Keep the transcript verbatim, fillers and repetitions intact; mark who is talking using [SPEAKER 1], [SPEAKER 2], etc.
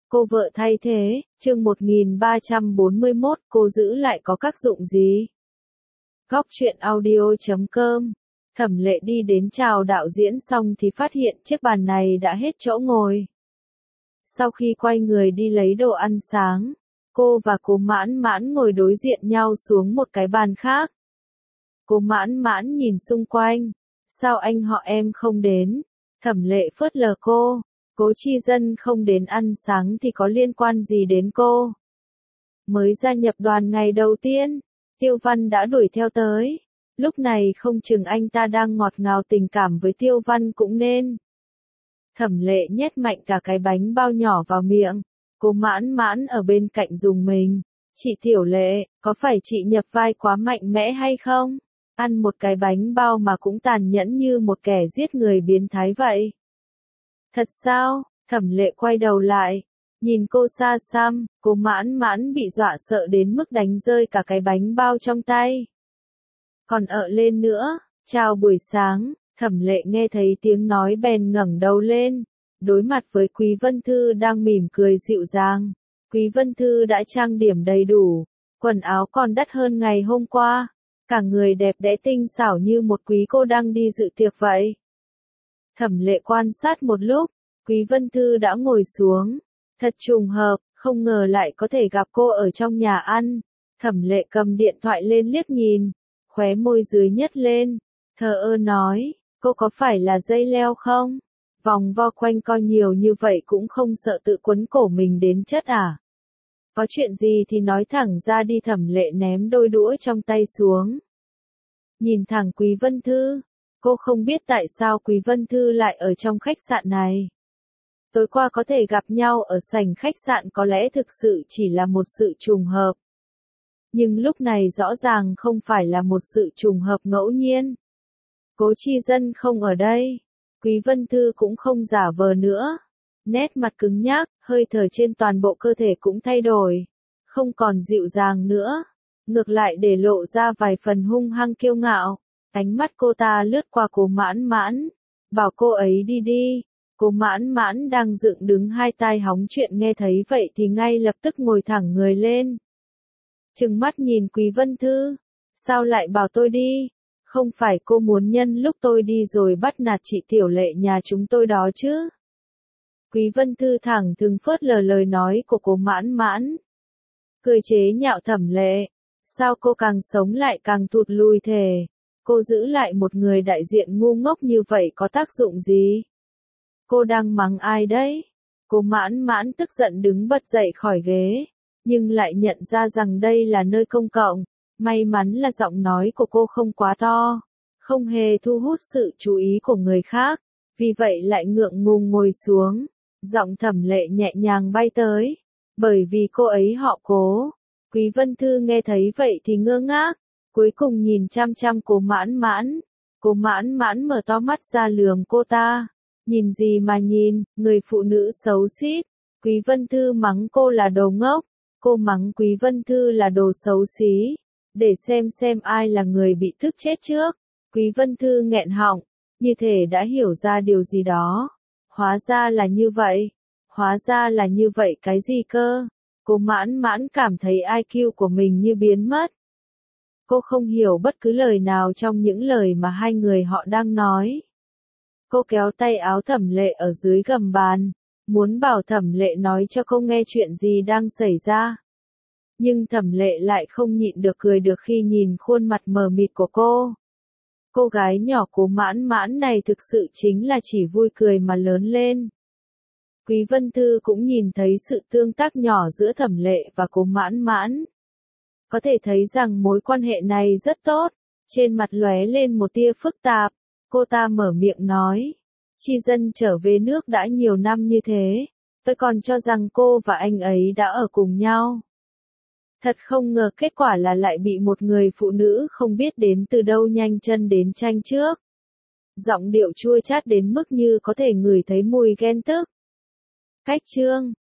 [SPEAKER 1] Cô vợ thay thế, chương một nghìn ba trăm bốn mươi mốt, cô giữ lại có tác dụng gì? Góc truyện audio chấm com. Thẩm Lệ đi đến chào đạo diễn xong thì phát hiện chiếc bàn này đã hết chỗ ngồi. Sau khi quay người đi lấy đồ ăn sáng, cô và cô Mãn Mãn ngồi đối diện nhau xuống một cái bàn khác. Cô Mãn Mãn nhìn xung quanh, sao anh họ em không đến? Thẩm Lệ phớt lờ cô. Cố Chi Dân không đến ăn sáng thì có liên quan gì đến cô? Mới gia nhập đoàn ngày đầu tiên, Tiêu Văn đã đuổi theo tới. Lúc này không chừng anh ta đang ngọt ngào tình cảm với Tiêu Văn cũng nên. Thẩm Lệ nhét mạnh cả cái bánh bao nhỏ vào miệng. Cô Mãn Mãn ở bên cạnh dùng mình. Chị Tiểu Lệ, có phải chị nhập vai quá mạnh mẽ hay không? Ăn một cái bánh bao mà cũng tàn nhẫn như một kẻ giết người biến thái vậy. Thật sao? Thẩm Lệ quay đầu lại, nhìn cô xa xăm, cô Mãn Mãn bị dọa sợ đến mức đánh rơi cả cái bánh bao trong tay. Còn ợ lên nữa, chào buổi sáng, Thẩm Lệ nghe thấy tiếng nói bèn ngẩng đầu lên, đối mặt với Quý Vân Thư đang mỉm cười dịu dàng. Quý Vân Thư đã trang điểm đầy đủ, quần áo còn đắt hơn ngày hôm qua, cả người đẹp đẽ tinh xảo như một quý cô đang đi dự tiệc vậy. Thẩm Lệ quan sát một lúc, Quý Vân Thư đã ngồi xuống. Thật trùng hợp, không ngờ lại có thể gặp cô ở trong nhà ăn. Thẩm Lệ cầm điện thoại lên liếc nhìn, khóe môi dưới nhếch lên, thờ ơ nói, cô có phải là dây leo không? Vòng vo quanh co nhiều như vậy cũng không sợ tự quấn cổ mình đến chết à? Có chuyện gì thì nói thẳng ra đi. Thẩm Lệ ném đôi đũa trong tay xuống. Nhìn thẳng Quý Vân Thư, cô không biết tại sao Quý Vân Thư lại ở trong khách sạn này. Tối qua có thể gặp nhau ở sảnh khách sạn có lẽ thực sự chỉ là một sự trùng hợp. Nhưng lúc này rõ ràng không phải là một sự trùng hợp ngẫu nhiên. Cố Chi Dân không ở đây. Quý Vân Thư cũng không giả vờ nữa. Nét mặt cứng nhắc, hơi thở trên toàn bộ cơ thể cũng thay đổi. Không còn dịu dàng nữa. Ngược lại để lộ ra vài phần hung hăng kiêu ngạo. Ánh mắt cô ta lướt qua cô Mãn Mãn. Bảo cô ấy đi đi. Cô Mãn Mãn đang dựng đứng hai tai hóng chuyện nghe thấy vậy thì ngay lập tức ngồi thẳng người lên. Trừng mắt nhìn Quý Vân Thư. Sao lại bảo tôi đi? Không phải cô muốn nhân lúc tôi đi rồi bắt nạt chị Tiểu Lệ nhà chúng tôi đó chứ? Quý Vân Thư thẳng thừng phớt lờ lời nói của cô Mãn Mãn. Cười chế nhạo Thẩm Lệ. Sao cô càng sống lại càng thụt lùi thề? Cô giữ lại một người đại diện ngu ngốc như vậy có tác dụng gì? Cô đang mắng ai đấy? Cô Mãn Mãn tức giận đứng bật dậy khỏi ghế, nhưng lại nhận ra rằng đây là nơi công cộng. May mắn là giọng nói của cô không quá to, không hề thu hút sự chú ý của người khác, vì vậy lại ngượng ngùng ngồi xuống. Giọng Thẩm Lệ nhẹ nhàng bay tới, bởi vì cô ấy họ Cố. Quý Vân Thư nghe thấy vậy thì ngơ ngác, cuối cùng nhìn chăm chăm cô Mãn Mãn. Cô Mãn Mãn mở to mắt ra lườm cô ta. Nhìn gì mà nhìn, người phụ nữ xấu xít. Quý Vân Thư mắng cô là đồ ngốc, cô mắng Quý Vân Thư là đồ xấu xí. Để xem xem ai là người bị tức chết trước. Quý Vân Thư nghẹn họng, như thể đã hiểu ra điều gì đó. Hóa ra là như vậy, hóa ra là như vậy cái gì cơ? Cô Mãn Mãn cảm thấy i kiu của mình như biến mất. Cô không hiểu bất cứ lời nào trong những lời mà hai người họ đang nói. Cô kéo tay áo Thẩm Lệ ở dưới gầm bàn, muốn bảo Thẩm Lệ nói cho cô nghe chuyện gì đang xảy ra. Nhưng Thẩm Lệ lại không nhịn được cười được khi nhìn khuôn mặt mờ mịt của cô. Cô gái nhỏ Cố Mãn Mãn này thực sự chính là chỉ vui cười mà lớn lên. Quý Vân Thư cũng nhìn thấy sự tương tác nhỏ giữa Thẩm Lệ và Cố Mãn Mãn. Có thể thấy rằng mối quan hệ này rất tốt, trên mặt lóe lên một tia phức tạp. Cô ta mở miệng nói, Chi Dân trở về nước đã nhiều năm như thế, tôi còn cho rằng cô và anh ấy đã ở cùng nhau. Thật không ngờ kết quả là lại bị một người phụ nữ không biết đến từ đâu nhanh chân đến tranh trước. Giọng điệu chua chát đến mức như có thể ngửi thấy mùi ghen tức. Cách chương